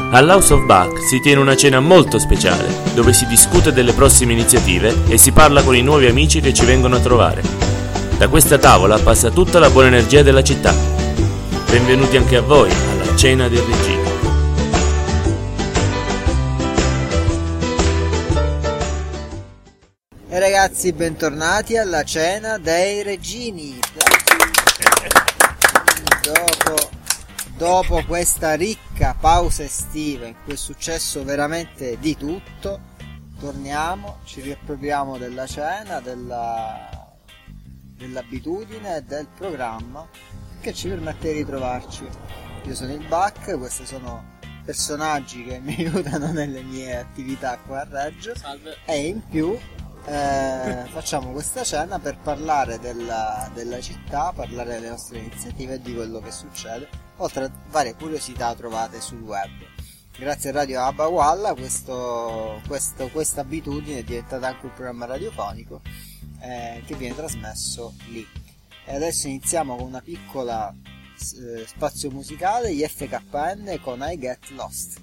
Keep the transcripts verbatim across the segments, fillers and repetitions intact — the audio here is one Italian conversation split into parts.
All'House of Bach si tiene una cena molto speciale, dove si discute delle prossime iniziative e si parla con i nuovi amici che ci vengono a trovare. Da questa tavola passa tutta la buona energia della città. Benvenuti anche a voi alla Cena dei Regini. E ragazzi, bentornati alla Cena dei Regini. Dopo... Dopo questa ricca pausa estiva in cui è successo veramente di tutto, torniamo, ci riappropriamo della cena, della, dell'abitudine e del programma che ci permette di ritrovarci. Io sono il Bach, questi sono personaggi che mi aiutano nelle mie attività qua a Reggio. Salve. E in più eh, facciamo questa cena per parlare della, della città, parlare delle nostre iniziative e di quello che succede, oltre a varie curiosità trovate sul web. Grazie a Radio Abba Walla questo, questo, questa abitudine è diventata anche un programma radiofonico eh, che viene trasmesso lì. E adesso iniziamo con una piccola eh, spazio musicale, gli F K N con I Get Lost.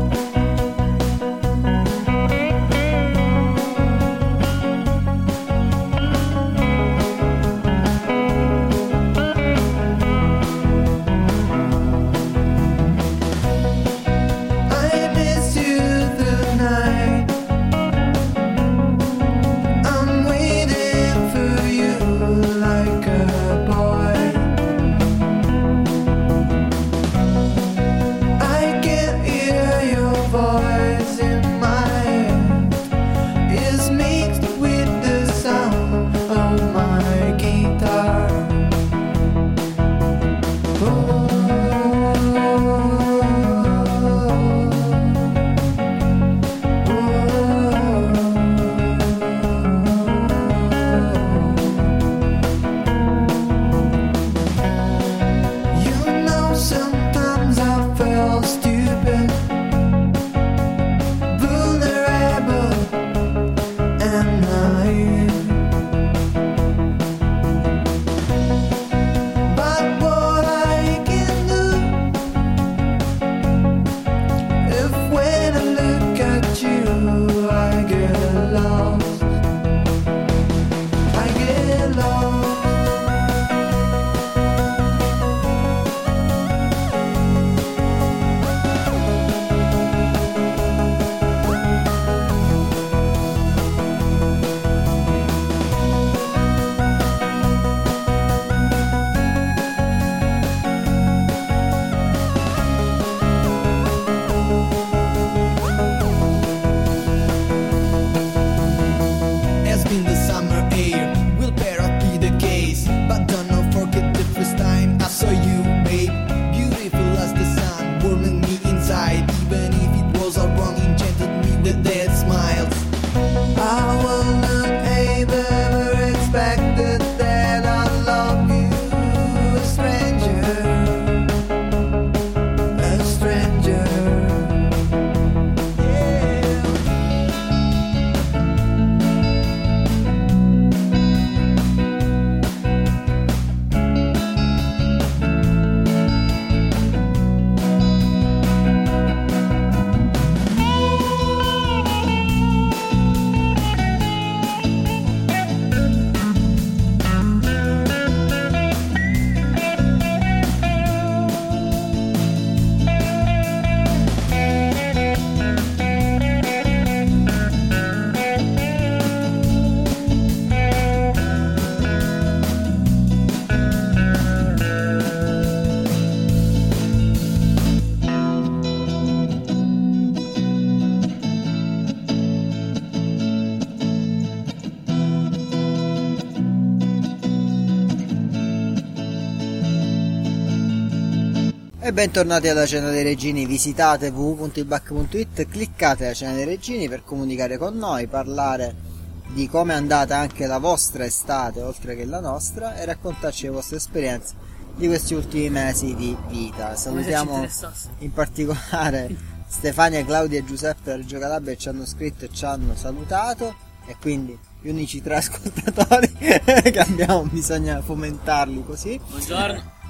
E bentornati alla Cena dei Regini. Visitate w w w punto i bach punto i t, cliccate la Cena dei Regini per comunicare con noi, parlare di come è andata anche la vostra estate oltre che la nostra e raccontarci le vostre esperienze di questi ultimi mesi di vita. Salutiamo in particolare Stefania, Claudia e Giuseppe da Reggio Calabria che ci hanno scritto e ci hanno salutato, e quindi gli unici tre ascoltatori che abbiamo, bisogna fomentarli così. Buongiorno.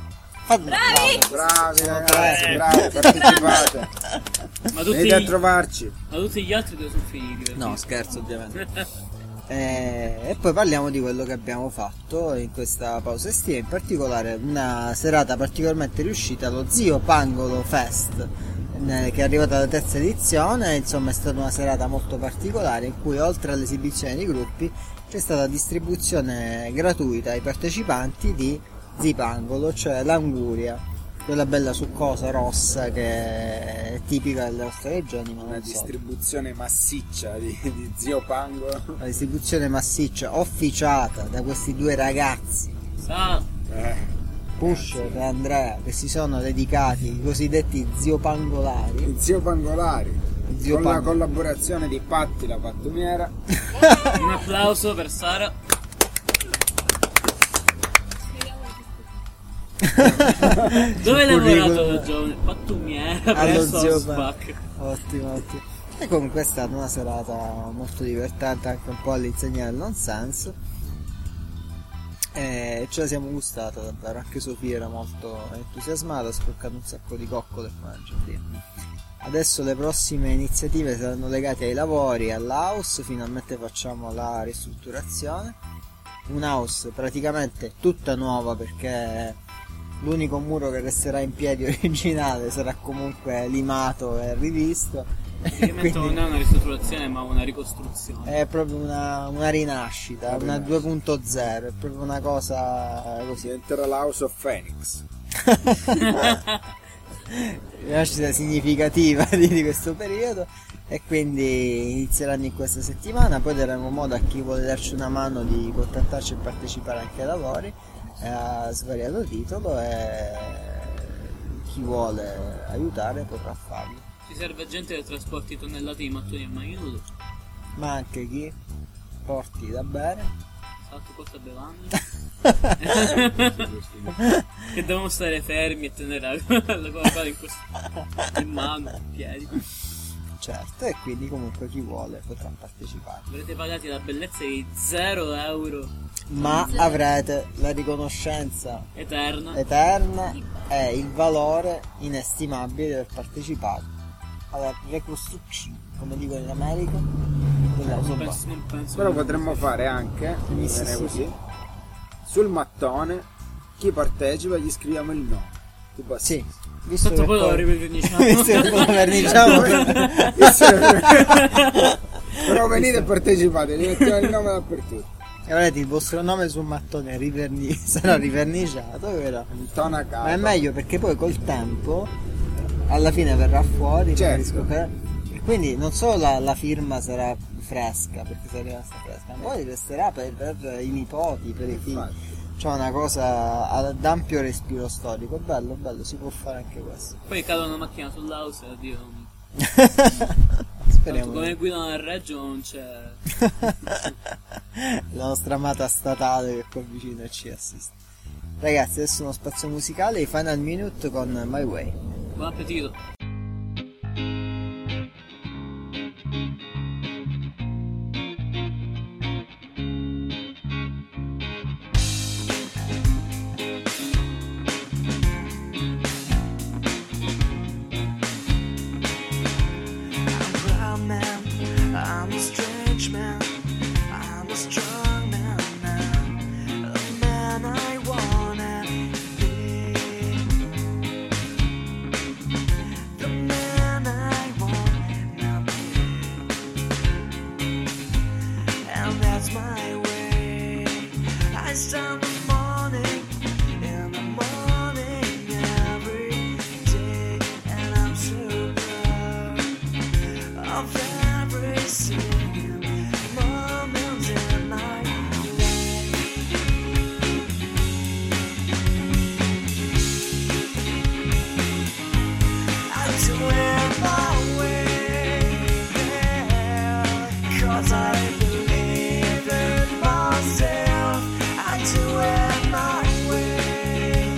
Bravi! Bravi ragazzi, bravi, partecipate. Ma tutti, venite a trovarci. ma tutti gli altri dove sono finiti? No, scherzo ovviamente. eh, e poi parliamo di quello che abbiamo fatto in questa pausa estiva, in particolare una serata particolarmente riuscita, lo Zio Pangolo Fest, che è arrivata alla terza edizione. Insomma, è stata una serata molto particolare in cui, oltre all'esibizione di gruppi, c'è stata distribuzione gratuita ai partecipanti di Zipangolo, cioè l'anguria, quella bella succosa rossa che è tipica delle nostre regioni, ma Una non so. distribuzione massiccia di, di Zio Pangolo. La distribuzione massiccia officiata da questi due ragazzi, Sa, Eh, Push e Andrea, che si sono dedicati, i cosiddetti ziopangolari. il Zio Pangolari. Zio con la Pangolo. collaborazione di Patti la pattumiera. un applauso per Sara. Dove hai lavorato da giovane? Pattumiera Allo presso Zio Ausbach. Ottimo, ottimo. E comunque è stata una serata molto divertente, anche un po' all'insegna del non senso. E ce la siamo gustata davvero, anche Sofia era molto entusiasmata, ha scoccato un sacco di coccole e mangia prima. Adesso le prossime iniziative saranno legate ai lavori, all'house, finalmente facciamo la ristrutturazione. Un house praticamente tutta nuova, perché l'unico muro che resterà in piedi originale sarà comunque limato e rivisto. Praticamente non è una ristrutturazione ma una ricostruzione. È proprio una, una rinascita, Una una rinascita. due punto zero, è proprio una cosa così. Diventerà la House of Phoenix. Rinascita significativa di, di questo periodo, e quindi inizieranno in questa settimana. Poi daremo modo a chi vuole darci una mano di contattarci e partecipare anche ai lavori, eh, a svariato titolo, e chi vuole aiutare potrà farlo, Ci serve gente che trasporti tonnellate di mattoni a magnudo. ma anche chi porti da bere. Salto porta bevande. Che devono stare fermi e tenere la, la Coca-Cola in, questo, in mano, in piedi. Certo, e quindi comunque chi vuole potrà partecipare, Verrete pagati la bellezza di zero euro ma avrete la riconoscenza eterna. eterna e il valore inestimabile di aver partecipato alla reconstruction, come dicono in America, della Non Soba. penso, non penso. Però potremmo fare anche, Sì, sì, bene sì, così, sì. sul mattone chi partecipa gli scriviamo il nome. Tipo Sì, visto Tanto che poi lo poi riverniciamo. visto che poi lo verniciamo, Però venite e partecipate, gli mettiamo il nome dappertutto. e avrete il vostro nome sul mattone riverni- sarà riverniciato, vero? Intonacato. Ma è meglio, perché poi col tempo alla fine verrà fuori, Certo. capisco che- e quindi non solo la, la firma sarà fresca, perché sarà rimasta fresca, ma poi resterà per, per i nipoti, per i figli. Infatti. C'è una cosa ad ampio respiro storico, bello, bello, si può fare anche questo. Poi cade una macchina sull'house e addio. Tanto Speriamo. come guidano a Reggio non c'è. La nostra amata statale che qua vicino ci assiste. Ragazzi, adesso uno spazio musicale, i Final Minute con My Way. Buon appetito. I'm a proud man, I'm a strange man, I'm a strong man now, a man I wanna be, the man I wanna be, and that's my way. I stand the morning, in the morning every day, and I'm so proud of every single moment in my life. I do it my way, yeah, 'cause I believe in myself. I do it my way.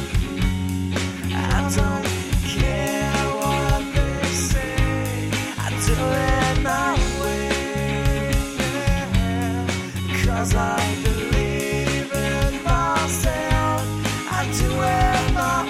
I don't care what they say. I do it my way, yeah, 'cause I believe in myself. I do it my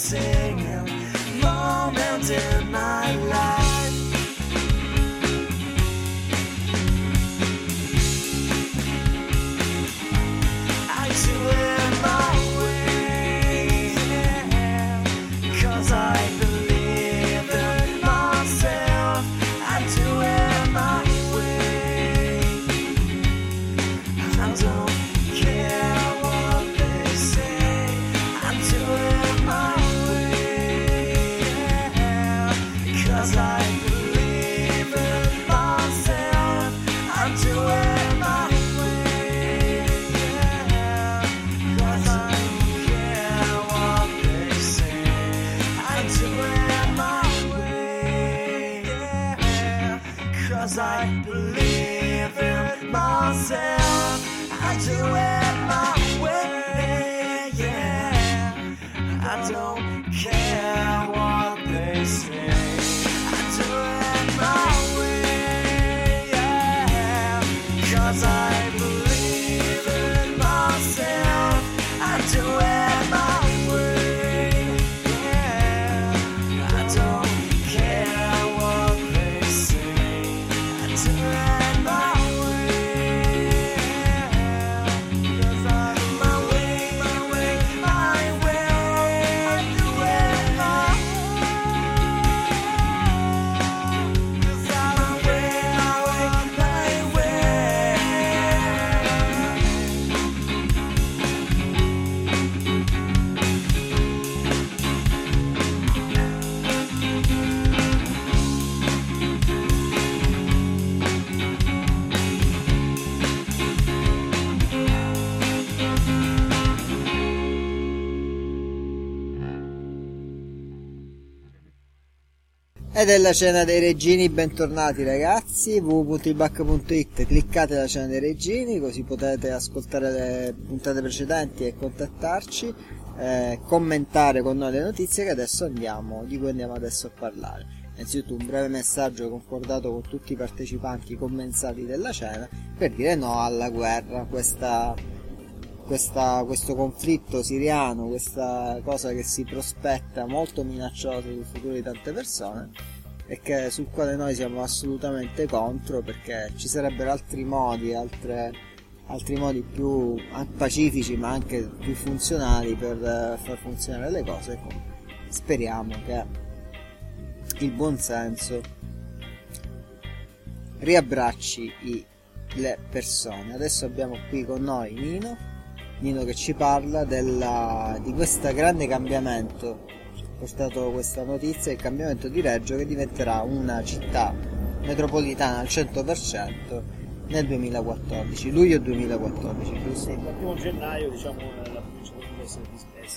singing moment in my life. I do it my way, cause I believe in myself. I do it my way. I don't care what they say. I do it my way, cause I believe in myself. I do it my way, cause I don't care what they say. I do it my way, cause I believe in myself. I do it my way, yeah. I don't care what they say. I do it my way, yeah. Cause I believe in myself. I do it my way, yeah. I don't care what they say. I do it my way, cause I my way, my way, my way. I do it my way, cause I my way, my way, my way. Ed è la cena dei regini, bentornati ragazzi, w w w punto i b a c punto i t, cliccate la cena dei regini così potete ascoltare le puntate precedenti e contattarci, eh, commentare con noi le notizie che adesso andiamo, di cui andiamo adesso a parlare. Innanzitutto un breve messaggio concordato con tutti i partecipanti commensali della cena per dire no alla guerra, questa, questa, questo conflitto siriano, questa cosa che si prospetta molto minacciosa sul futuro di tante persone e che, sul quale noi siamo assolutamente contro, perché ci sarebbero altri modi, altre, altri modi più pacifici ma anche più funzionali per far funzionare le cose. Speriamo che il buon senso riabbracci i, le persone. Adesso abbiamo qui con noi Nino Nino che ci parla della, di questo grande cambiamento. Ho portato questa notizia, il cambiamento di Reggio, che diventerà una città metropolitana al cento per cento nel duemilaquattordici, luglio duemilaquattordici, giusto? Sì, dal primo gennaio diciamo la provincia dovrebbe essere dismessa.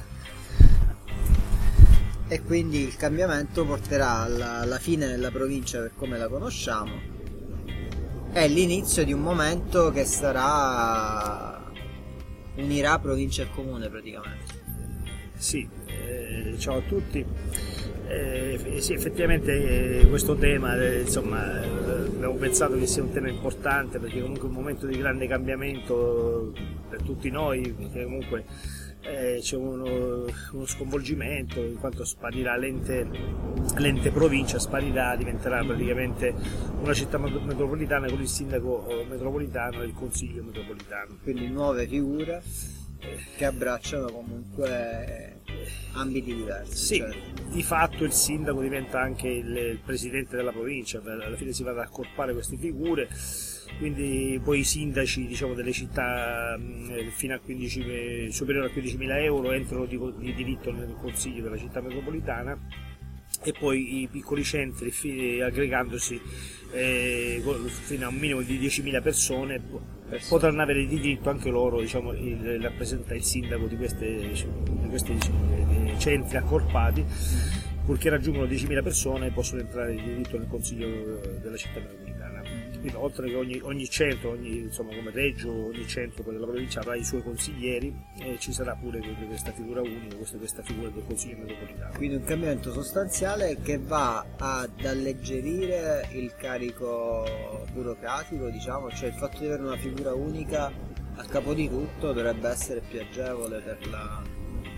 E quindi il cambiamento porterà alla, alla fine della provincia per come la conosciamo. È l'inizio di un momento che sarà unirà provincia e comune praticamente. Sì, eh, ciao a tutti. Eh, sì, effettivamente eh, questo tema, eh, insomma, eh, abbiamo pensato che sia un tema importante perché comunque è un momento di grande cambiamento per tutti noi, perché comunque eh, c'è uno, uno sconvolgimento in quanto sparirà l'ente, l'ente provincia, sparirà, diventerà praticamente una città metropolitana con il sindaco metropolitano e il consiglio metropolitano. Quindi nuove figure che abbracciano comunque ambiti diversi. Sì, cioè. Di fatto il sindaco diventa anche il, il presidente della provincia, alla fine si va ad accorpare queste figure, quindi poi i sindaci, diciamo, delle città mh, fino a quindici, superiore a quindicimila euro entrano di, di diritto nel consiglio della città metropolitana, e poi i piccoli centri fi, aggregandosi eh, fino a un minimo di diecimila persone potranno avere di diritto anche loro, diciamo, il, rappresenta il sindaco di questi di questi centri accorpati, purché raggiungono diecimila persone possono entrare di diritto nel consiglio della città metropolitana. Quindi, oltre che ogni, ogni centro, ogni, insomma, come Reggio, ogni centro della provincia avrà i suoi consiglieri, e ci sarà pure questa figura unica, questa, questa figura del consiglio metropolitano. Quindi un cambiamento sostanziale che va ad alleggerire il carico burocratico, diciamo, cioè il fatto di avere una figura unica a capo di tutto dovrebbe essere più agevole per la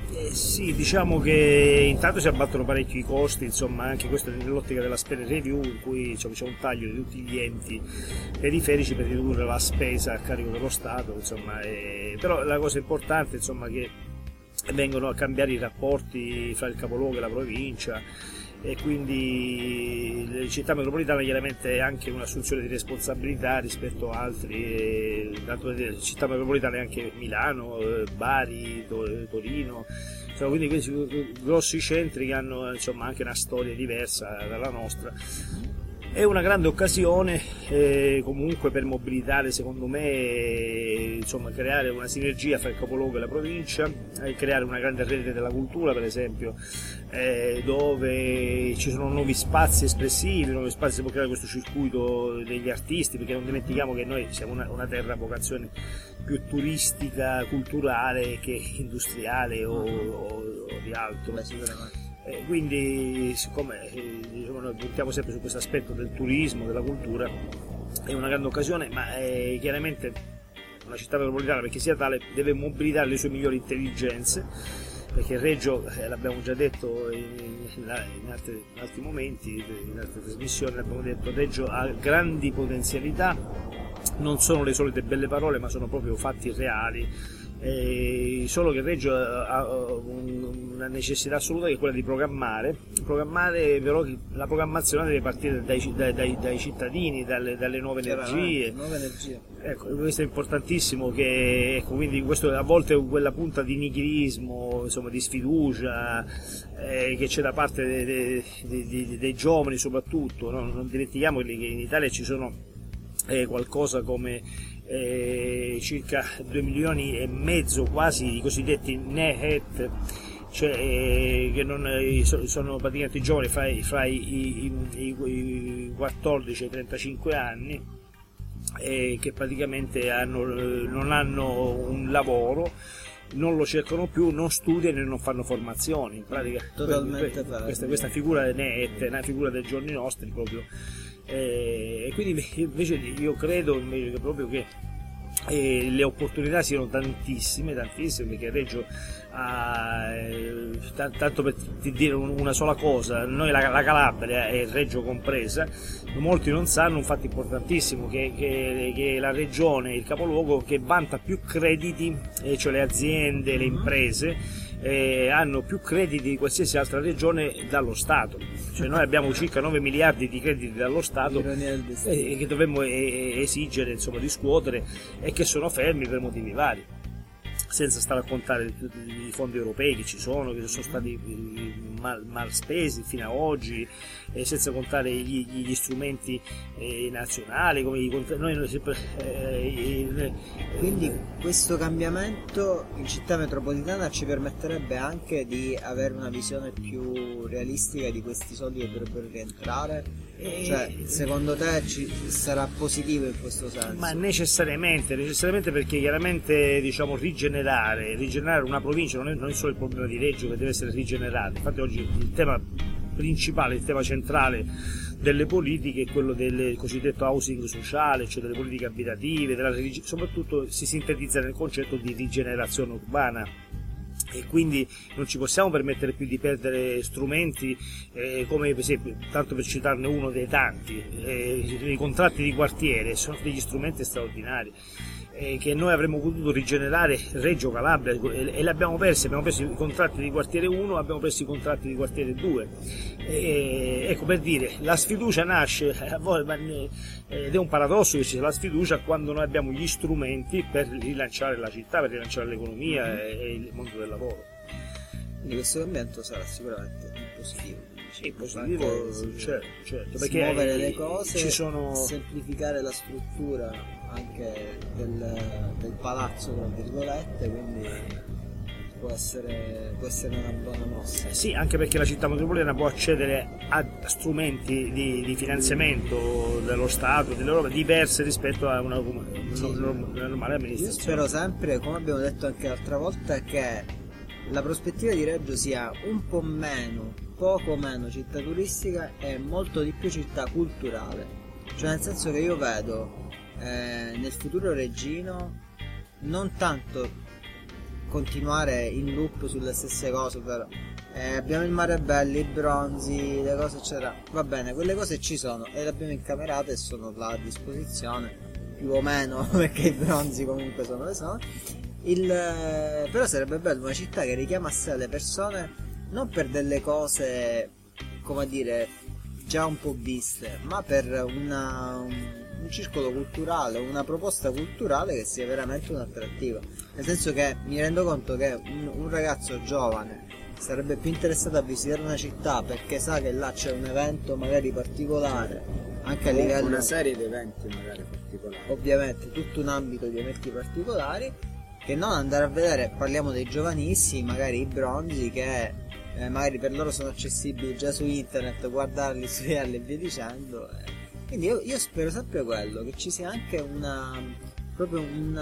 Eh, sì, diciamo che intanto si abbattono parecchi costi, insomma, anche questo nell'ottica della spend review, in cui diciamo, c'è un taglio di tutti gli enti periferici per ridurre la spesa a carico dello Stato, insomma, eh, però la cosa importante, insomma, che vengono a cambiare i rapporti fra il capoluogo e la provincia, e quindi le città metropolitane chiaramente anche un'assunzione di responsabilità rispetto a altri, e, tanto le città metropolitane anche Milano, Bari, Torino, insomma, quindi questi grossi centri che hanno insomma anche una storia diversa dalla nostra. È una grande occasione eh, comunque per mobilitare, secondo me, eh, insomma, creare una sinergia fra il capoluogo e la provincia, eh, creare una grande rete della cultura, per esempio, eh, dove ci sono nuovi spazi espressivi, nuovi spazi, si può creare questo circuito degli artisti, perché non dimentichiamo che noi siamo una, una terra a vocazione più turistica, culturale che industriale o, o, o di altro. Beh, sicuramente. Eh, quindi siccome eh, diciamo, noi puntiamo sempre su questo aspetto del turismo, della cultura, è una grande occasione, ma eh, chiaramente una città metropolitana, perché sia tale, deve mobilitare le sue migliori intelligenze, perché Reggio, eh, l'abbiamo già detto in, in, in, altri, in altri momenti, in altre trasmissioni, l'abbiamo detto, Reggio ha grandi potenzialità, non sono le solite belle parole, ma sono proprio fatti reali. Eh, solo che Reggio ha una necessità assoluta, che è quella di programmare, programmare però la programmazione deve partire dai, dai, dai, dai cittadini, dalle, dalle nuove energie. Nuove energie. Ecco, questo è importantissimo, che ecco, quindi questo a volte è quella punta di nichilismo, insomma, di sfiducia eh, che c'è da parte dei, dei, dei, dei giovani soprattutto, no? Non dimentichiamo che in Italia ci sono eh, qualcosa come Eh, circa due milioni e mezzo quasi i cosiddetti Nehet, cioè eh, che non, eh, sono praticamente giovani fra, fra i, i, i, i quattordici e i trentacinque anni, eh, che praticamente hanno, non hanno un lavoro, non lo cercano più, non studiano e non fanno formazioni, in pratica totalmente questa, questa, questa figura Nehet è una figura dei giorni nostri proprio. E quindi invece io credo invece che proprio che eh, le opportunità siano tantissime, tantissime, perché Reggio ha, eh, t- tanto per t- dire una sola cosa, noi la, la Calabria e Reggio compresa, molti non sanno un fatto importantissimo, che, che, che la regione, il capoluogo che vanta più crediti, eh, cioè le aziende, le imprese, Eh, hanno più crediti di qualsiasi altra regione dallo Stato, cioè noi abbiamo circa nove miliardi di crediti dallo Stato eh, che dovremmo eh, esigere, insomma, riscuotere, e che sono fermi per motivi vari, senza stare a contare i fondi europei che ci sono, che sono stati mal, mal spesi fino ad oggi, eh, senza contare gli, gli strumenti eh, nazionali, come i, noi, noi sempre, eh, eh, Quindi questo cambiamento in città metropolitana ci permetterebbe anche di avere una visione più realistica di questi soldi che dovrebbero rientrare? eh, Cioè, secondo te ci sarà positivo in questo senso? Ma necessariamente, necessariamente perché chiaramente, diciamo, rigenerare, rigenerare una provincia non è, non è solo il problema di Reggio che deve essere rigenerata. Infatti oggi il tema principale, il tema centrale delle politiche è quello del cosiddetto housing sociale, cioè delle politiche abitative, della, soprattutto si sintetizza nel concetto di rigenerazione urbana. E quindi non ci possiamo permettere più di perdere strumenti eh, come per esempio, tanto per citarne uno dei tanti, eh, i contratti di quartiere sono degli strumenti straordinari eh, che noi avremmo potuto rigenerare Reggio Calabria e, e li abbiamo persi, abbiamo perso i contratti di quartiere uno, abbiamo perso i contratti di quartiere due. E, ecco, per dire, la sfiducia nasce a volte, ed è un paradosso che ci sia la sfiducia quando noi abbiamo gli strumenti per rilanciare la città, per rilanciare l'economia e il mondo del lavoro. Quindi questo cambiamento sarà sicuramente positivo. Sì, positivo, Anche, certo, certo, perché smuovere le cose, ci sono... semplificare la struttura anche del, del palazzo, tra virgolette, quindi può essere, può essere una buona mossa. Eh sì, anche perché la città metropolitana può accedere a strumenti di, di finanziamento dello Stato, dell'Europa, diverse rispetto a una, una, una normale amministrazione. Io spero sempre, come abbiamo detto anche l'altra volta, che la prospettiva di Reggio sia un po' meno, poco meno città turistica e molto di più città culturale. Cioè, nel senso che io vedo eh, nel futuro reggino non tanto continuare in loop sulle stesse cose, ovvero eh, abbiamo il mare bello, i bronzi, le cose eccetera, va bene, quelle cose ci sono e le abbiamo incamerate e sono là a disposizione, più o meno, perché i bronzi comunque sono le sono. Il, eh, però sarebbe bello una città che richiama a sé le persone non per delle cose, come dire, già un po' viste, ma per una, un, un circolo culturale, una proposta culturale che sia veramente un'attrattiva. Nel senso che mi rendo conto che un, un ragazzo giovane sarebbe più interessato a visitare una città perché sa che là c'è un evento magari particolare, anche a livello, una serie di eventi magari particolari, ovviamente tutto un ambito di eventi particolari, che non andare a vedere, parliamo dei giovanissimi, magari i bronzi che eh, magari per loro sono accessibili già su internet, guardarli, studiarli e via dicendo. Quindi io, io spero sempre quello, che ci sia anche una proprio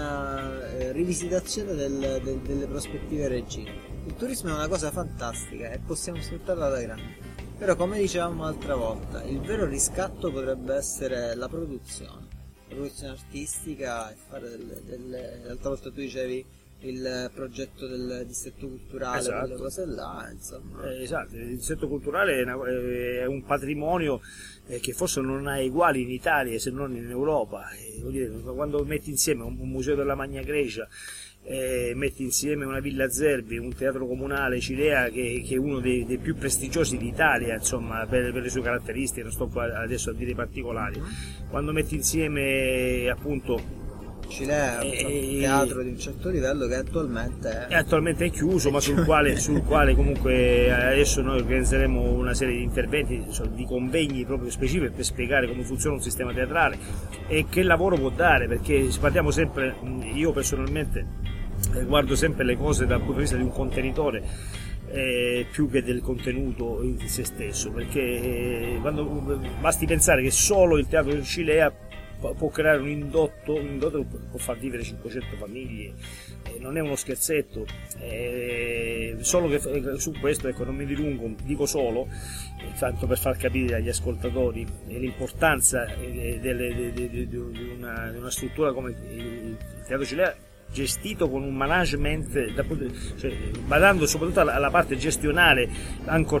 una eh, rivisitazione del, del, delle prospettive reggine. Il turismo è una cosa fantastica e possiamo sfruttarla alla grande, però come dicevamo l'altra volta, il vero riscatto potrebbe essere la produzione la produzione artistica e fare delle, delle... l'altra volta tu dicevi il progetto del distretto culturale, esatto. Quelle cose là, insomma. Eh, esatto, il distretto culturale è, una, è un patrimonio eh, che forse non ha uguali in Italia se non in Europa. Eh, vuol dire, quando metti insieme un, un museo della Magna Grecia, eh, metti insieme una Villa Zerbi, un teatro comunale Cilea che, che è uno dei, dei più prestigiosi d'Italia, insomma, per, per le sue caratteristiche, non sto qua adesso a dire i particolari. Quando metti insieme appunto Cilea è un e... teatro di un certo livello che attualmente è, è attualmente è chiuso, ma sul quale, sul quale comunque adesso noi organizzeremo una serie di interventi, di convegni proprio specifici per spiegare come funziona un sistema teatrale e che lavoro può dare, perché parliamo sempre, io personalmente guardo sempre le cose dal punto di vista di un contenitore eh, più che del contenuto in se stesso, perché eh, quando basti pensare che solo il teatro di Cilea può creare un indotto, un indotto che può far vivere cinquecento famiglie, eh, non è uno scherzetto, eh, solo che eh, su questo, ecco, non mi dilungo, dico solo, eh, tanto per far capire agli ascoltatori eh, l'importanza eh, delle, de, de, de, de, una, di una struttura come il Teatro Cilea, gestito con un management, da, cioè, badando soprattutto alla, alla parte gestionale ancora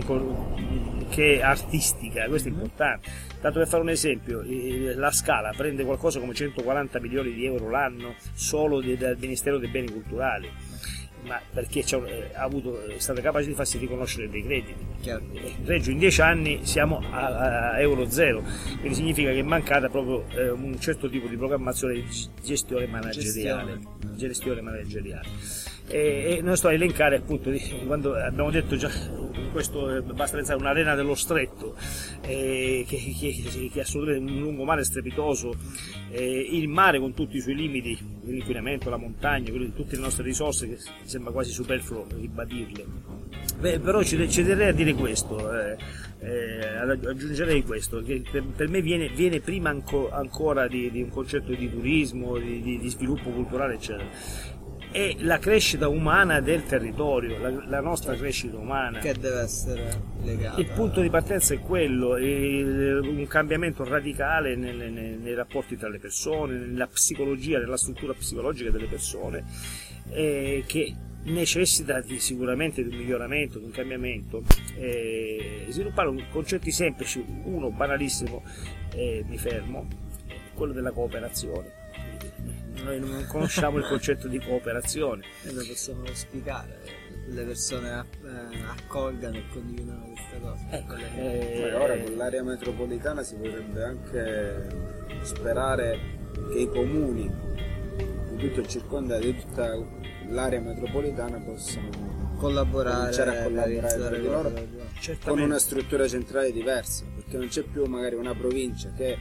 che artistica, questo è importante. Tanto per fare un esempio, la Scala prende qualcosa come centoquaranta milioni di euro l'anno solo dal Ministero dei Beni Culturali, ma perché c'è, ha avuto, è stata capace di farsi riconoscere dei crediti. Chiaro. In Reggio in dieci anni siamo a, a euro zero, quindi significa che è mancata proprio eh, un certo tipo di programmazione di gestione manageriale. Gestione, gestione manageriale. E, e non sto a elencare appunto quando abbiamo detto già questo, basta pensare a un'arena dello Stretto eh, che, che, che è assolutamente un lungomare strepitoso, eh, il mare con tutti i suoi limiti, l'inquinamento, la montagna, tutte le nostre risorse che sembra quasi superfluo ribadirle. Beh, però ci, ci terrei a dire questo, eh, eh, aggiungerei questo, che per, per me viene, viene prima anco, ancora di, di un concetto di turismo, di, di, di sviluppo culturale eccetera, è la crescita umana del territorio, la, la nostra crescita umana che deve essere legata. Il punto di partenza è quello, è un cambiamento radicale nei, nei, nei rapporti tra le persone, nella psicologia, nella struttura psicologica delle persone, eh, che necessita di, sicuramente di un miglioramento, di un cambiamento, eh, sviluppare concetti semplici, uno banalissimo, eh, mi fermo, quello della cooperazione. Noi non conosciamo il concetto di cooperazione e lo possiamo spiegare, le persone eh, accolgano e condividono questa cosa. Ecco, eh, poi ora con l'area metropolitana si potrebbe anche sperare che i comuni di tutto il circondario, di tutta l'area metropolitana possano collaborare, a collaborare tra di loro con una struttura centrale diversa, perché non c'è più magari una provincia che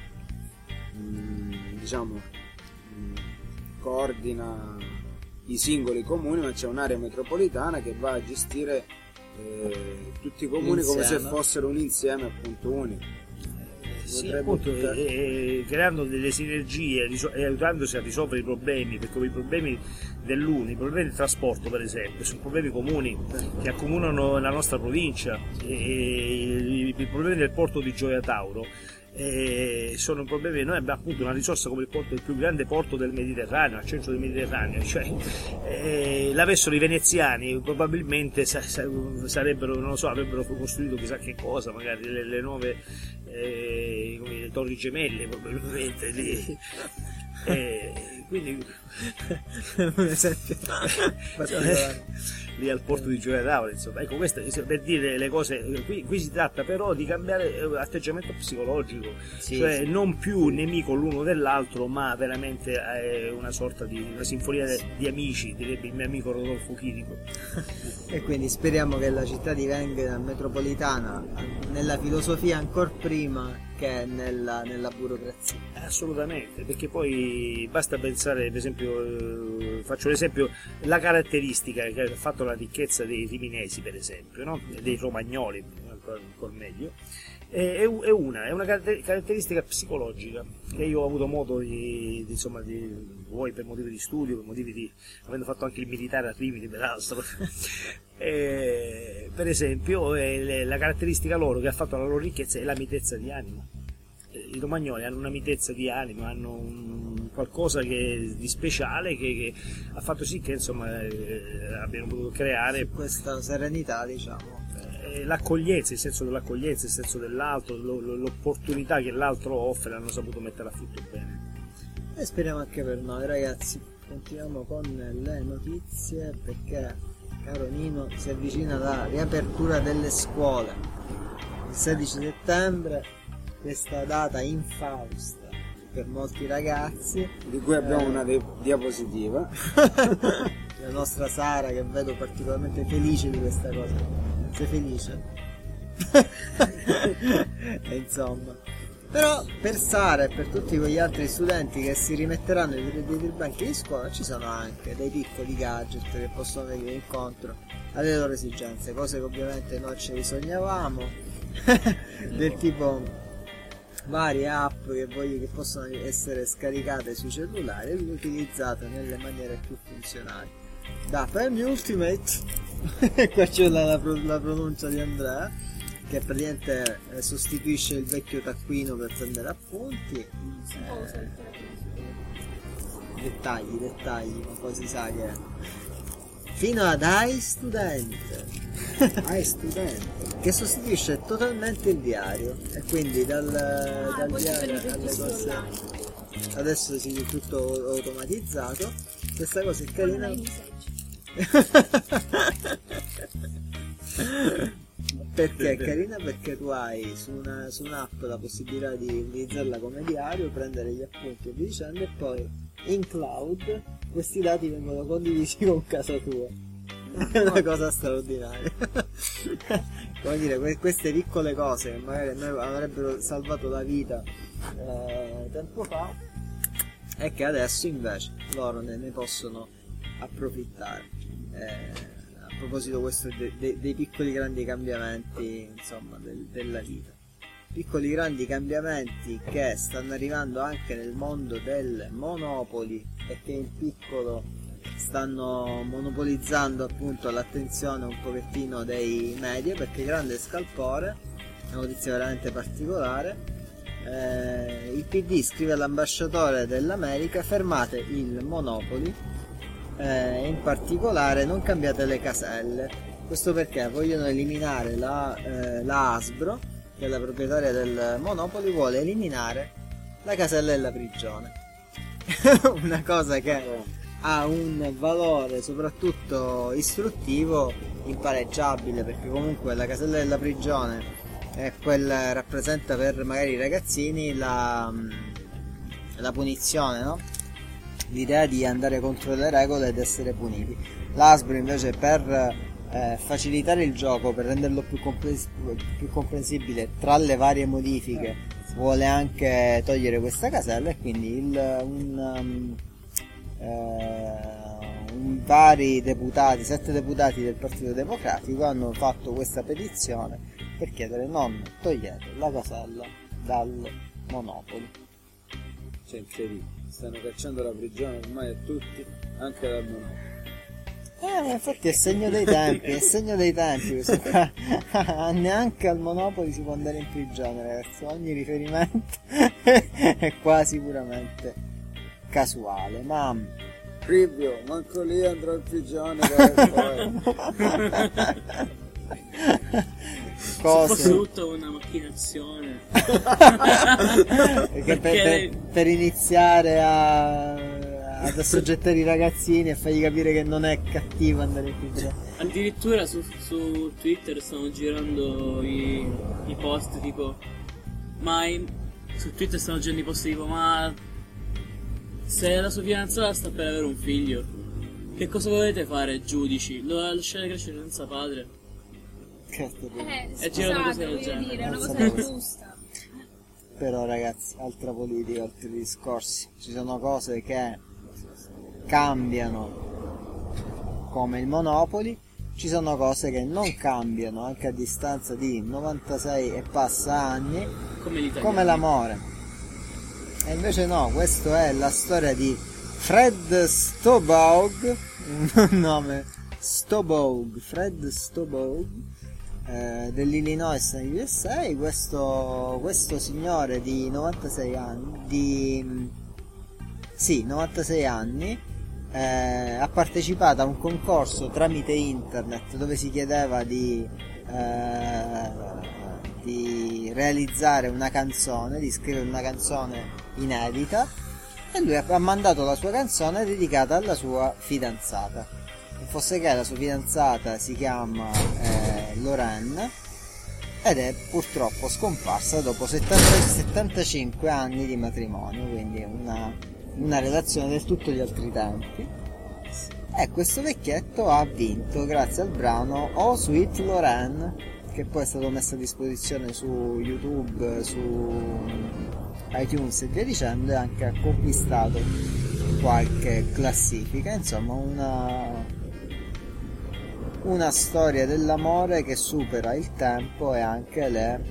mh, diciamo coordina i singoli comuni, ma c'è un'area metropolitana che va a gestire eh, tutti i comuni insieme, come se fossero un insieme appunto unico. Sì, appunto, eh, creando delle sinergie e aiutandosi a risolvere i problemi, perché i problemi dell'U N I, i problemi del trasporto per esempio, sono problemi comuni che accomunano la nostra provincia, e i problemi del porto di Gioia Tauro E sono problemi. Noi abbiamo appunto una risorsa come il porto, il più grande porto del Mediterraneo, al centro del Mediterraneo, cioè eh, l'avessero i veneziani probabilmente sa- sa- sarebbero, non lo so, avrebbero costruito chissà che cosa, magari le, le nuove eh, come le torri gemelle probabilmente lì. E quindi Un esempio particolare. lì al porto di Gioia Tauro, insomma. Ecco, questo per dire le cose. Qui, qui si tratta però di cambiare atteggiamento psicologico, Sì, cioè sì. non più nemico l'uno dell'altro, ma veramente eh, una sorta di una sinfonia di amici, direbbe il mio amico Rodolfo Chirico. E quindi speriamo che la città divenga metropolitana nella filosofia ancora prima che nella, nella burocrazia. Assolutamente, perché poi basta pensare, per esempio, eh, faccio l'esempio, la caratteristica che ha fatto la ricchezza dei riminesi, per esempio, no? Dei romagnoli, ancora, ancora meglio, è, è una, è una caratteristica psicologica che io ho avuto modo di, di insomma, di, vuoi per motivi di studio, per motivi di, avendo fatto anche il militare a Rimini, peraltro. E, per esempio, è la caratteristica loro che ha fatto la loro ricchezza è la mitezza di animo. I romagnoli hanno una mitezza di animo, hanno un qualcosa che, di speciale che, che ha fatto sì che insomma eh, abbiano potuto creare Questa serenità, diciamo. eh, l'accoglienza, il senso dell'accoglienza, il senso dell'altro, lo, lo, l'opportunità che l'altro offre, l'hanno saputo mettere a frutto bene. E speriamo anche per noi, ragazzi. Continuiamo con le notizie perché, caro Nino, si avvicina la riapertura delle scuole. Il sedici settembre, questa data infausta per molti ragazzi, di cui abbiamo una di- diapositiva. la nostra Sara, che vedo particolarmente felice di questa cosa. Sei felice? E insomma, però per Sara e per tutti quegli altri studenti che si rimetteranno dietro i banchi di scuola ci sono anche dei piccoli gadget che possono venire incontro alle loro esigenze, cose che ovviamente noi ci risognavamo, del tipo varie app che, voglio, che possono essere scaricate sui cellulari e utilizzate nelle maniere più funzionali. Da Family Ultimate, qua c'è la, la, pro- la pronuncia di Andrea, che praticamente eh, sostituisce il vecchio taccuino per prendere appunti. Eh, dettagli, dettagli, ma poi si sa che fino ad iStudent, iStudent, che sostituisce totalmente il diario, e quindi dal, dal poi diario per i alle registri cose online. adesso si è tutto automatizzato. Questa cosa è carina. Online message. Perché è carina? Perché tu hai su, una, su un'app la possibilità di utilizzarla come diario, prendere gli appunti e via dicendo, e poi in cloud questi dati vengono condivisi con casa tua. È una cosa straordinaria. Come dire, que- queste piccole cose che magari a noi avrebbero salvato la vita eh, tempo fa, e che adesso invece loro ne, ne possono approfittare. Eh, a proposito questo de- de- dei piccoli grandi cambiamenti, insomma, del- della vita. Piccoli grandi cambiamenti che stanno arrivando anche nel mondo del Monopoli e che in piccolo stanno monopolizzando appunto l'attenzione un pochettino dei media, perché grande scalpore, una notizia veramente particolare. Eh, il P D scrive all'ambasciatore dell'America: fermate il Monopoli, eh, in particolare non cambiate le caselle. Questo perché vogliono eliminare la, eh, la Hasbro, che è la proprietaria del Monopoli, vuole eliminare la casella della prigione. Una cosa che ha un valore soprattutto istruttivo impareggiabile, perché comunque la casella della prigione è quella, rappresenta per magari i ragazzini la, la punizione, no? L'idea di andare contro le regole ed essere puniti. L'Hasbro invece, per eh, facilitare il gioco, per renderlo più, comprens- più comprensibile tra le varie modifiche, vuole anche togliere questa casella, e quindi il, un, um, eh, un, vari deputati, sette deputati del Partito Democratico hanno fatto questa petizione per chiedere: non togliete la casella dal Monopoli. Cioè, incredibile, stanno cacciando la prigione ormai a tutti, anche dal Monopoli. Eh, ma infatti è segno dei tempi, è segno dei tempi questo qua. Neanche al Monopoli si può andare in prigione, ragazzi. Ogni riferimento è qua sicuramente casuale, ma Cribio, manco lì andrò in prigione poi. cose fosse tutto una macchinazione. perché per, per, per iniziare a, ad assoggettare i ragazzini e fargli capire che non è cattivo andare in prigione. Addirittura su, su Twitter stanno girando i, i post tipo ma in- su Twitter stanno girando i post tipo ma se la sua fidanzata sta per avere un figlio, che cosa volete fare, giudici? Lo lasciare crescere senza padre? Cazzo di- Eh, È girata una cosa scusate, del voglio genere. dire, è una Non cosa sapevo. giusta. Però ragazzi, altra politica, altri discorsi. Ci sono cose che cambiano come il Monopoli, ci sono cose che non cambiano anche a distanza di novantasei e passa anni, Come l'italiano. come l'amore. E invece no, questa è la storia di Fred Stobaugh, un nome Stobaugh, Fred Stobaugh, eh, dell'Illinois negli U S A. Questo, questo signore di novantasei anni, di sì, novantasei anni, eh, ha partecipato a un concorso tramite internet dove si chiedeva di eh, di realizzare una canzone, di scrivere una canzone inedita, e lui ha mandato la sua canzone dedicata alla sua fidanzata. Non fosse che la sua fidanzata si chiama eh, Lorraine ed è purtroppo scomparsa dopo settanta settantacinque anni di matrimonio, quindi una, una relazione del tutto di altri tempi. E questo vecchietto ha vinto grazie al brano Oh Sweet Lorraine, che poi è stato messo a disposizione su YouTube, su iTunes e via dicendo, e anche ha conquistato qualche classifica. Insomma, una una storia dell'amore che supera il tempo e anche le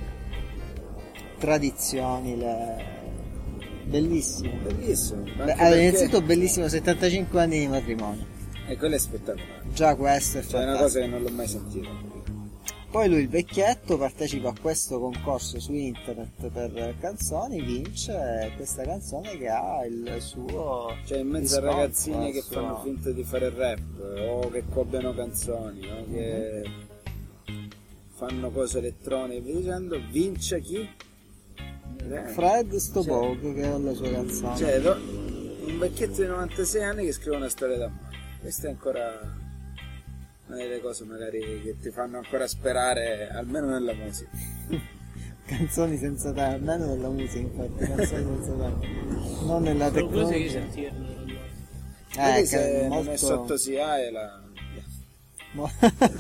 tradizioni, le... bellissimo. Bellissimo. Beh, anche allora, perché- innanzitutto bellissimo, settantacinque anni di matrimonio, E quello è spettacolare. già questo è Cioè, è una fantastico. cosa che non l'ho mai sentita. Poi lui, il vecchietto, partecipa a questo concorso su internet per canzoni, vince, e questa canzone che ha il suo... Cioè, in mezzo a riscontro, ragazzini il che suo- fanno finta di fare rap, o che copiano canzoni, o che fanno cose elettroniche e via dicendo, vince chi? Eh, Fred Stobaugh, che è la sua canzone. Cioè, lo- un vecchietto di novantasei anni che scrive una storia d'amore. Questa è ancora una delle cose magari che ti fanno ancora sperare, almeno nella musica. Canzoni senza tempo, almeno nella musica, infatti, canzoni senza tempo, non nella Sono curioso di tecnologia. sentirlo. Eh, Vedi che se è non molto... è sotto S I A e la... mo-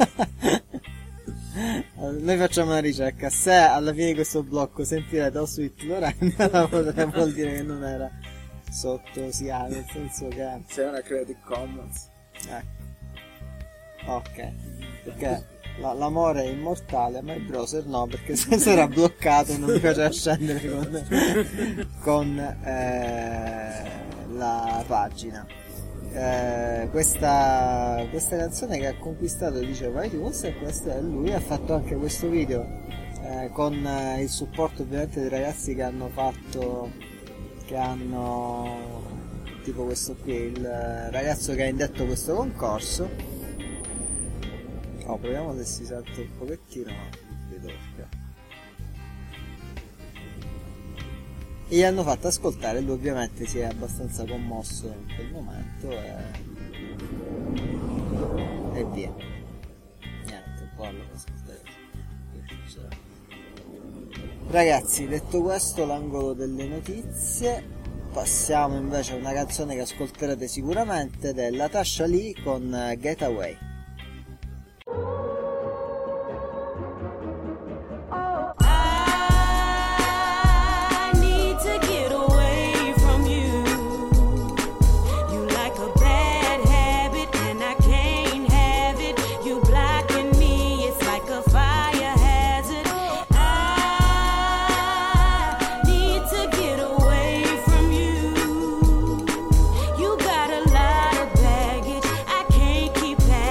Noi facciamo una ricerca, se alla fine di questo blocco sentirete Oh Sweet Lorraine, allora vuol dire che non era sotto S I A, nel senso che... Sei una Creative Commons. Ecco. Ok, perché la- l'amore è immortale, ma il browser no, perché se si era bloccato e non mi faceva scendere con, con eh, la pagina. Eh, questa, questa canzone che ha conquistato, diceva iTunes, e questo è lui. Ha fatto anche questo video eh, con eh, il supporto ovviamente dei ragazzi che hanno fatto, che hanno tipo questo qui, il ragazzo che ha indetto questo concorso. Oh, proviamo se si sente un pochettino, ma vedo che... E gli hanno fatto ascoltare, lui ovviamente si è abbastanza commosso in quel momento e, e via. Niente, un po' lo ascoltare. Ragazzi, detto questo, l'angolo delle notizie, passiamo invece a una canzone che ascolterete sicuramente, ed è la Tasha Lee con eh, Getaway. I need to get away from you. You like a bad habit and I can't have it. You blocking me, it's like a fire hazard. I need to get away from you. You got a lot of baggage, I can't keep packing.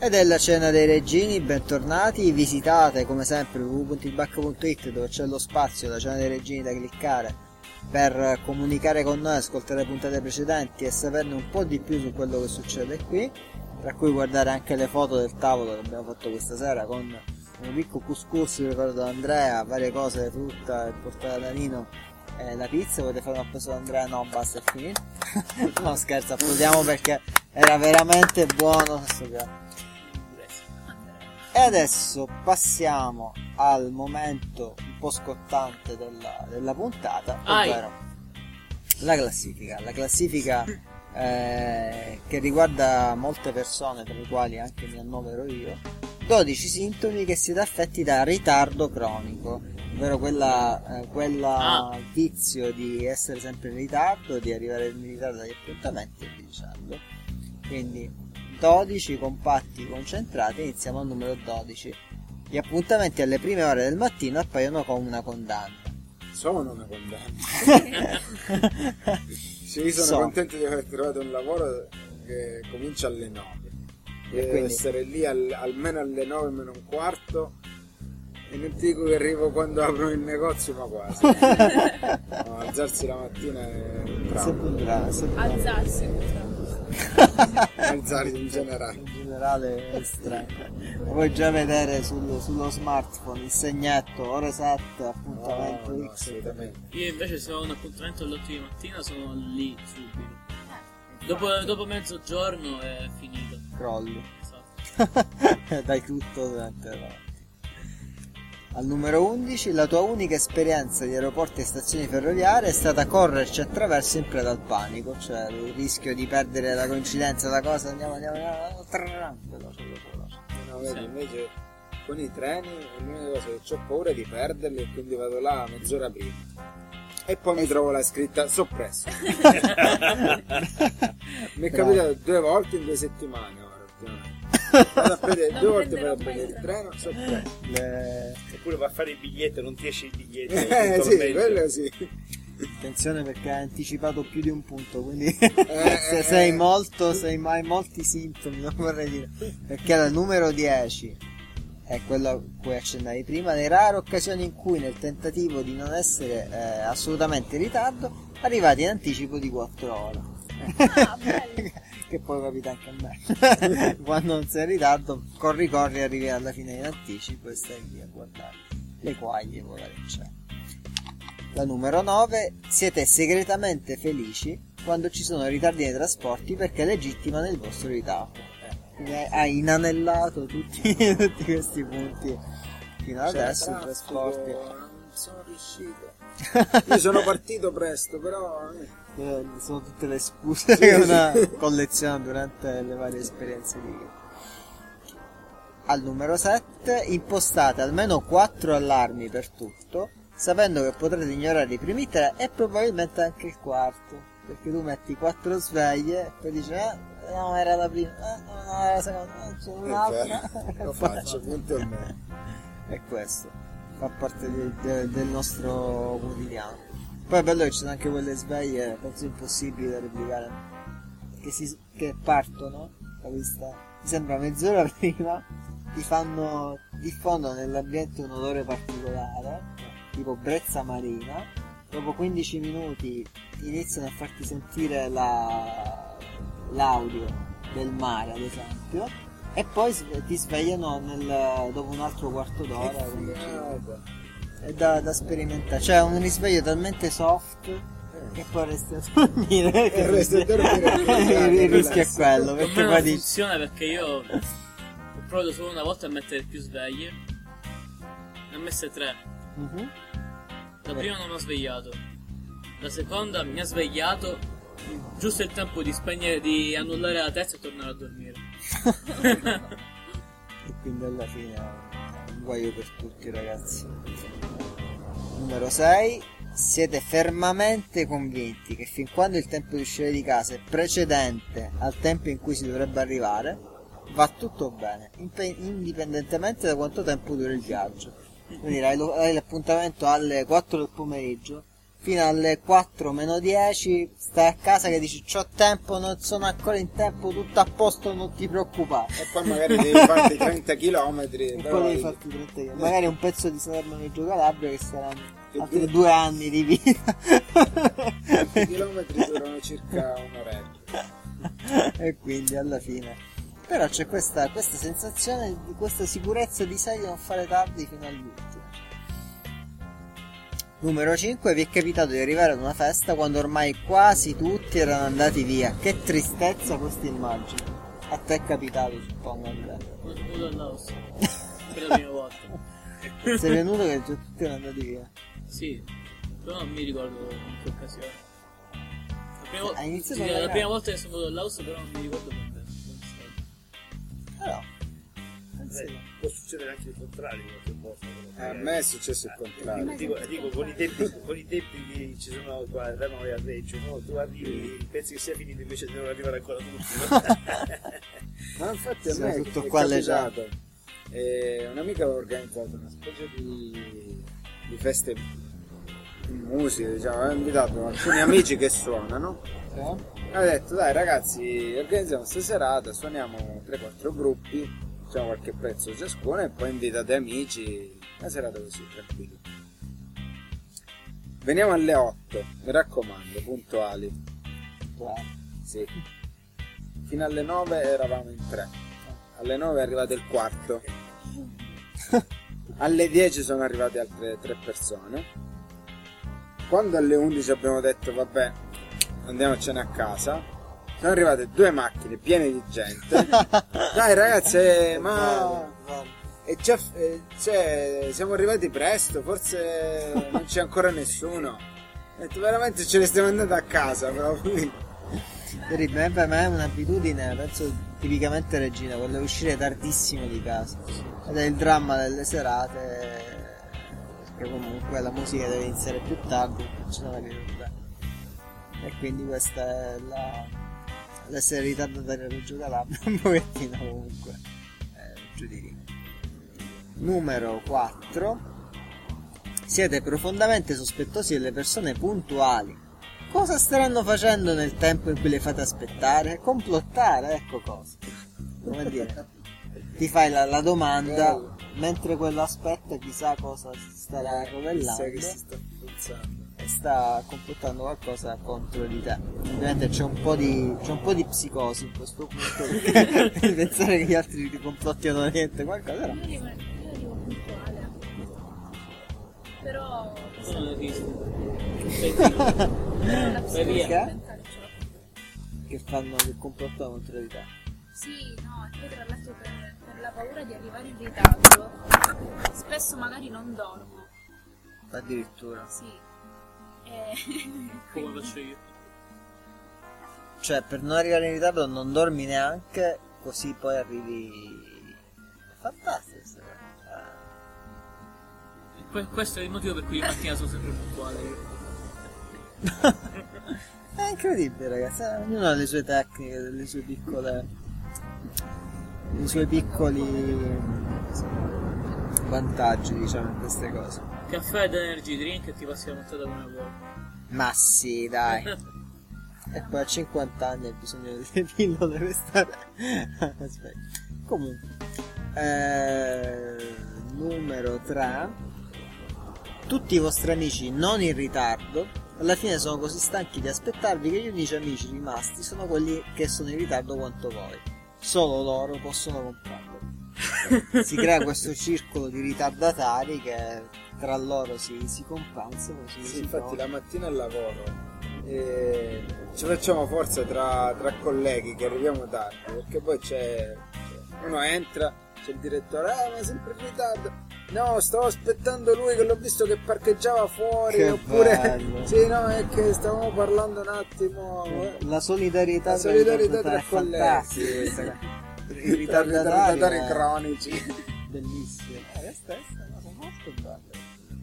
Ed è la cena dei regini, bentornati, visitate come sempre w w w punto il back punto it dove c'è lo spazio, la cena dei regini da cliccare per comunicare con noi, ascoltare le puntate precedenti e saperne un po' di più su quello che succede qui, tra cui guardare anche le foto del tavolo che abbiamo fatto questa sera con un ricco couscous preparato da Andrea, varie cose, frutta, il portato da Nino e la pizza. Potete fare un applauso da Andrea? No, basta, è finito. No, scherzo, applaudiamo perché era veramente buono questo piatto. E adesso passiamo al momento un po' scottante della, della puntata, ovvero la classifica. La classifica eh, che riguarda molte persone, tra le quali anche mi annovero io. dodici sintomi che siete affetti da ritardo cronico, ovvero quella, eh, quella Ah. vizio di essere sempre in ritardo, di arrivare in ritardo agli appuntamenti e via dicendo. Quindi dodici compatti, concentrati. Iniziamo al numero dodici. Gli appuntamenti alle prime ore del mattino appaiono come una condanna. Sono una condanna. Sì, sono So. contento di aver trovato un lavoro che comincia alle nove. Devo quindi- essere lì al- almeno alle nove meno un quarto. E non ti dico che arrivo quando aprono il negozio, ma quasi. No, alzarsi la mattina è un dramma. Sempre un dramma, sempre un dramma. Alzarsi, purtroppo. Alzarsi in generale. In generale è strano. Lo puoi già vedere sul- sullo smartphone il segnetto ore sette, appuntamento No, no, X. assolutamente. Io invece se ho un appuntamento alle otto di mattina sono lì subito. Dopo, dopo mezzogiorno è finito. Crolli. Esatto. Dai tutto durante la notte. Al numero undici, la tua unica esperienza di aeroporti e stazioni ferroviarie è stata correrci attraverso in preda al panico, cioè il rischio di perdere la coincidenza, la cosa, andiamo, andiamo, andiamo, trrrr, veloce, veloce, veloce. No, vedi, Sì. invece con i treni l'unica cosa è che ho paura di perderli e quindi vado là mezz'ora prima. E poi mi trovo la scritta soppresso. Mi è capitato due volte in due settimane ora. ultimamente. Vado a prendere Non due volte prenderò per mai prendere il il treno soppresso. Le- Eppure va a fare il biglietto, non ti esce il biglietto. Eh tutto sì, meglio. quello sì. Attenzione perché hai anticipato più di un punto, quindi eh, se sei molto, sei mai molti sintomi, non vorrei dire. Perché al numero dieci è quello a cui accennavi prima, le rare occasioni in cui nel tentativo di non essere eh, assolutamente in ritardo arrivati in anticipo di quattro ore. Ah, bello. Che poi capita anche a me. Quando non sei in ritardo, corri corri, arrivi alla fine in anticipo e stai lì a guardare le quaglie volare in cielo. La numero nove, siete segretamente felici quando ci sono ritardi nei trasporti perché legittimano il vostro ritardo. Quindi hai inanellato tutti, tutti questi punti fino ad C'era adesso, i traffico, trasporti. non sono riuscito. Io sono partito presto, però eh, Eh, sono tutte le scuse Sì, che sì. una colleziona durante le varie esperienze di vita. Al numero sette, impostate almeno quattro allarmi per tutto, sapendo che potrete ignorare i primi tre e probabilmente anche il quarto, perché tu metti quattro sveglie e poi dici eh, no era la prima, eh, no, no era la seconda, eh, c'è un'altra. cioè, lo faccio, punto e me. E questo fa parte di- de- del nostro quotidiano. Poi è bello che ci sono anche quelle sveglie, penso impossibili da replicare, che, si, che partono da questa, mi sembra mezz'ora prima, ti fanno, diffondono nell'ambiente un odore particolare, tipo brezza marina, dopo quindici minuti iniziano a farti sentire la, l'audio del mare ad esempio, e poi s- ti svegliano nel, dopo un altro quarto d'ora. quindi Figata. è da, da sperimentare, cioè un risveglio talmente soft che poi resti a dormire, perché E resti a dormire. il rischio è quello, Con perché me non poi dici funziona perché io ho provato solo una volta a mettere più sveglie. Ne ho messe tre. Mhm. La prima non mi ha svegliato. La seconda mi ha svegliato giusto il tempo di spegnere, di annullare la terza e tornare a dormire. e quindi alla fine è un guaio per tutti ragazzi. Numero sei, siete fermamente convinti che fin quando il tempo di uscire di casa è precedente al tempo in cui si dovrebbe arrivare, va tutto bene, impe- indipendentemente da quanto tempo dura il viaggio. Quindi hai, lo- hai l'appuntamento alle quattro del pomeriggio, fino alle quattro meno dieci stai a casa che dici c'ho tempo, non sono ancora in tempo, tutto a posto, non ti preoccupare. E poi magari devi farti trenta chilometri. E poi devi farti trenta chilometri. Magari un pezzo di Salerno Reggio Calabria che saranno altri due anni di vita. I chilometri durano circa un'oretta. E quindi alla fine però c'è questa, questa sensazione di questa sicurezza di sé di non fare tardi fino all'ultimo. Numero cinque. Vi è capitato di arrivare ad una festa quando ormai quasi tutti erano andati via? Che tristezza questa immagine. A te è capitato, suppongo, Andrea? Ho venuto all'Aus per la prima volta. Sei venuto che già tutti erano andati via? Sì, però non mi ricordo in che occasione. La prima, vo- Hai iniziato sì, a la pagare? prima volta che sono venuto all'Aus, però non mi ricordo come come è stato. Però Eh, può succedere anche il contrario qualche volta. Eh, a me è successo il contrario. Dico, dico con, i tempi, con i tempi che ci sono qua da noi a Reggio, no? Tu arrivi, pensi che sia finito, invece devono arrivare ancora tutti. Ma infatti a Sì, me tutto è qua capitato. Eh, un'amica aveva organizzato una specie di, di feste di musica, diciamo, aveva invitato alcuni amici che suonano. Ha detto dai ragazzi, organizziamo questa serata, suoniamo tre quattro gruppi, facciamo qualche pezzo ciascuno e poi invitate amici, una serata così tranquilla. Veniamo alle otto, mi raccomando, puntuali. Sì. Fino alle nove eravamo in tre. Alle nove è arrivato il quarto. Alle dieci sono arrivate altre tre persone. Quando alle undici abbiamo detto vabbè, andiamocene a casa, sono arrivate due macchine piene di gente. Dai ragazzi, eh, ma e già, eh, cioè, siamo arrivati presto, forse non c'è ancora nessuno. Ho detto veramente ce ne stiamo andando a casa proprio. Terribile, per me è un'abitudine, penso tipicamente regina, quella di uscire tardissimo di casa. Ed è il dramma delle serate, perché comunque la musica deve iniziare più tardi, ci sono le ritardi. E quindi questa è la... l'essere ritardatario a Reggio Calabria, un pochettino comunque eh, giù di lì. Numero quattro. Siete profondamente sospettosi delle persone puntuali. Cosa staranno facendo nel tempo in cui le fate aspettare? Complottare, ecco cosa. Come dire, ti fai la, la domanda, mentre quello aspetta chissà cosa si starà rovellando Chissà che si sta pensando. e sta complottando qualcosa contro di te. Ovviamente c'è un po' di c'è un po' di psicosi in questo punto, perché pensare che gli altri ti complottiano niente, qualcosa, però Io arrivo, io arrivo puntuale. Però Tu non esisti. Sei zitto. la Vai via. Perché? mentale ce l'ho. che fanno che complottano contro di te. Sì, no, e poi tra l'altro per, per la paura di arrivare in ritardo, spesso magari non dormo. Addirittura. Sì. E... Come faccio io? Cioè, per non arrivare in ritardo non dormi neanche, così poi arrivi. Fantastico questa cosa. E que- questo è il motivo per cui io mattina sono sempre puntuale. io. È incredibile, ragazzi. eh, Ognuno ha le sue tecniche, le sue piccole. i suoi piccoli vantaggi, diciamo, in queste cose. Caffè ed energy drink e ti passi la nottata come vuoi. Ma sì, dai. E poi a cinquanta anni hai bisogno delle pillole per stare. Aspetta. Comunque. Eh, numero tre. Tutti i vostri amici non in ritardo alla fine sono così stanchi di aspettarvi che gli unici amici rimasti sono quelli che sono in ritardo quanto voi. Solo loro possono comprarlo. Si crea questo circolo di ritardatari che tra loro si, si compensano. Si, Sì, si infatti trovano. la mattina al lavoro e ci facciamo forza tra, tra colleghi che arriviamo tardi, perché poi c'è uno entra, c'è il direttore, ah ma sempre in ritardo, no stavo aspettando lui che l'ho visto che parcheggiava fuori, Che oppure bello. sì no è che stavamo parlando un attimo, eh. La solidarietà, La solidarietà tra tra è colleghi, fantastica sì. questa cosa. I Tra ritardatari ritardatari è cronici. bellissimo. Eh, questa, questa è una cosa molto bella.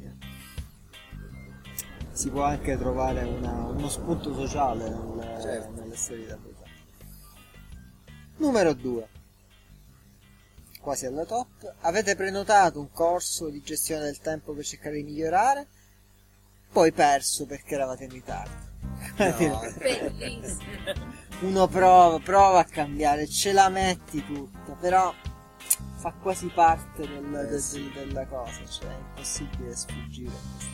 Si può anche trovare una- uno spunto sociale nel, Certo. nell'essere ritardatari. Numero due. Quasi alla top. Avete prenotato un corso di gestione del tempo per cercare di migliorare? poi perso perché eravate in ritardo. No, Bellissimo. Uno prova, prova a cambiare, ce la metti tutta, però fa quasi parte del- Eh, del- sì. del- della cosa, cioè è impossibile sfuggire a queste-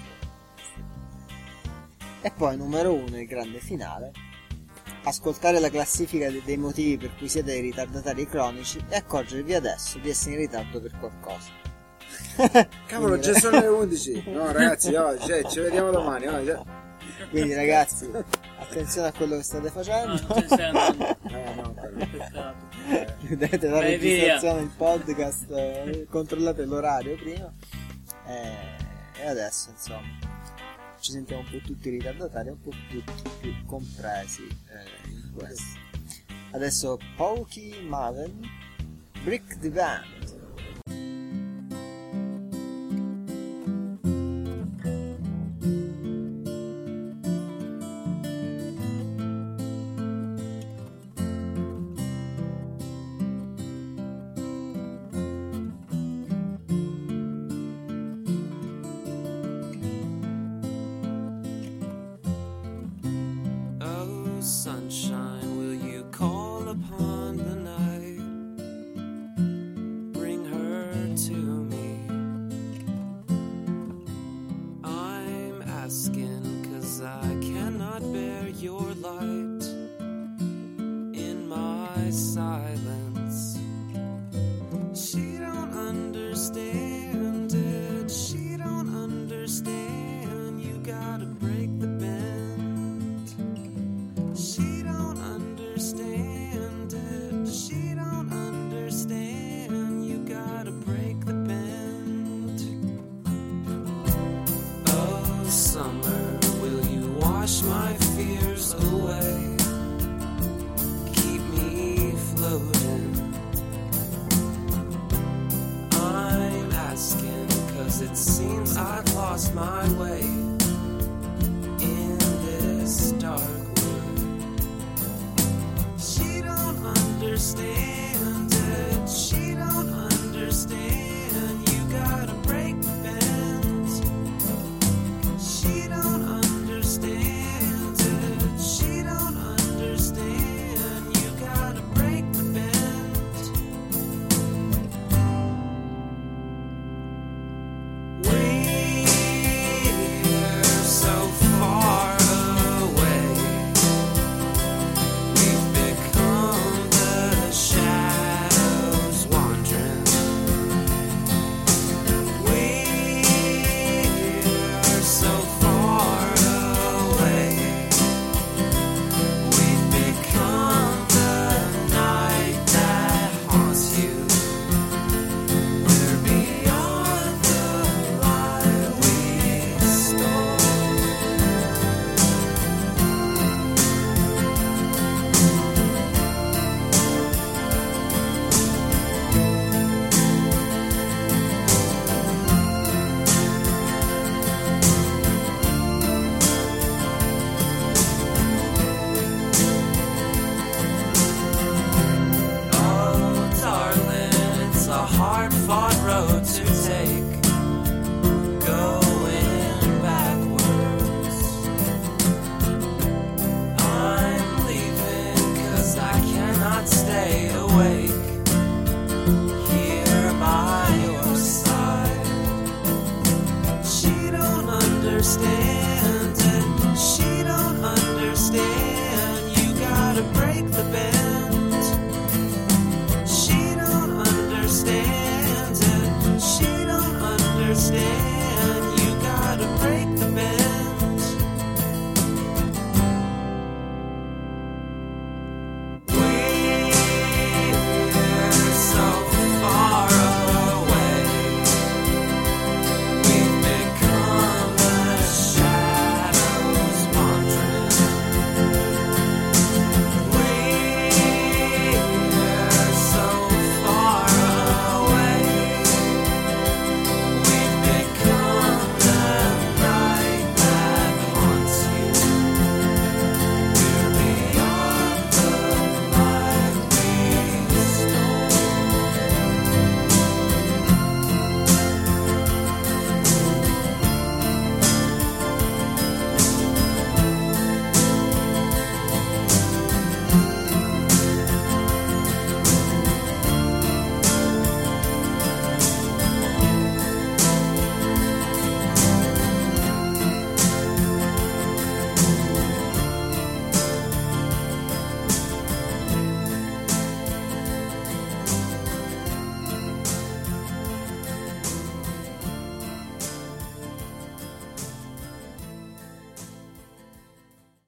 E poi numero uno, il grande finale. Ascoltare la classifica de- dei motivi per cui siete dei ritardatari cronici e accorgervi adesso di essere in ritardo per qualcosa. cavolo, Quindi, già sono le undici. No, ragazzi, oh, cioè, ci vediamo domani. Oh, già. Quindi ragazzi, attenzione a quello che state facendo. Ah, non stai andando. Eh, no, quello. Peccato. Chiudete la Vai registrazione del podcast, eh, controllate l'orario prima. Eh, e adesso insomma ci sentiamo un po' tutti ritardatari, un po' tutti più compresi eh, in questo. Adesso Pokey Maven, Brick the Band. Oh, sunshine, will you call upon the night? Bring her to me. I'm asking 'cause I cannot bear your light in my silence. She don't understand it. She don't understand. You gotta break the bend. She don't understand it. She don't understand. You gotta break the bend. Oh, summer, will you wash my fears away? Keep me floating. I'm asking 'cause it seems I've lost my way in this dark wood. She don't understand it. She don't understand. You gotta break the bend. She don't understand it. She don't understand. You gotta break the bend. We're so far away. We've become the shadows wandering. We're so far away. We've become the night that haunts you. We're beyond the light we stole. Oh, darling, it's a hard-fought road to take, going backwards. I'm leaving 'cause I cannot stay awake here by your side. She don't understand it. She don't understand. You gotta break the bend. She don't understand it. She don't understand. You gotta break the bend. We're so far away. We've become the shadows.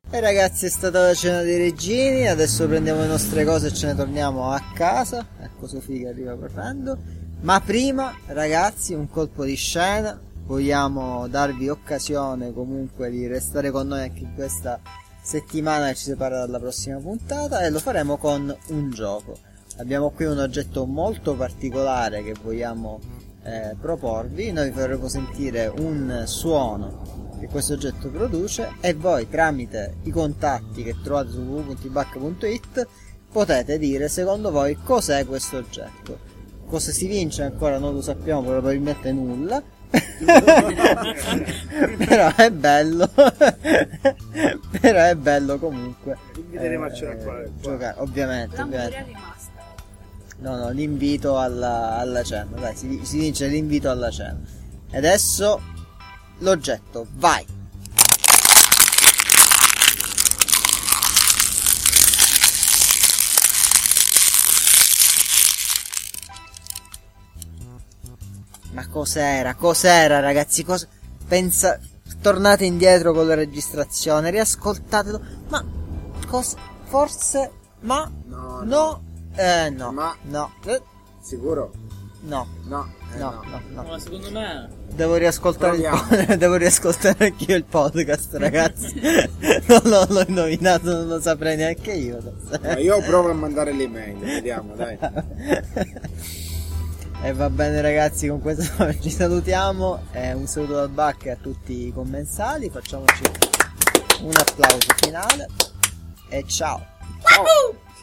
E ragazzi, è stata la cena dei regini, adesso prendiamo le nostre cose e ce ne torniamo a casa. Ecco Sofì che arriva correndo. Ma prima, ragazzi, un colpo di scena. Vogliamo darvi occasione comunque di restare con noi anche in questa settimana che ci separa dalla prossima puntata, e lo faremo con un gioco. Abbiamo qui un oggetto molto particolare che vogliamo eh, proporvi. Noi vi faremo sentire un suono che questo oggetto produce e voi, tramite i contatti che trovate su w w w punto i b a c punto i t, potete dire secondo voi cos'è questo oggetto. Cosa si vince ancora non lo sappiamo, probabilmente nulla. Però è bello. Però è bello comunque. Inviteremo a cena qua, qua. Giocare, ovviamente, L'hamburger ovviamente. è rimasta. No, no, l'invito alla, alla cena. Dai, si, si vince l'invito alla cena. E adesso l'oggetto, vai! Ma cos'era? Cos'era, ragazzi? Cosa... Pensa... Tornate indietro con la registrazione, riascoltatelo. Ma... Cosa... Forse... Ma... No, No... Eh, no. Ma- No. Eh, Sicuro? no. No, eh, No, no, no. Ma secondo me Devo riascoltare il Proviamo. po- devo riascoltare anch'io il podcast, ragazzi. Non l'ho, l'ho indovinato, non lo saprei neanche io. No, io provo a mandare l'email, vediamo, dai. E va bene, ragazzi, con questo ci salutiamo. E un saluto dal Bacca e a tutti i commensali. Facciamoci un applauso finale. E ciao. Ciao.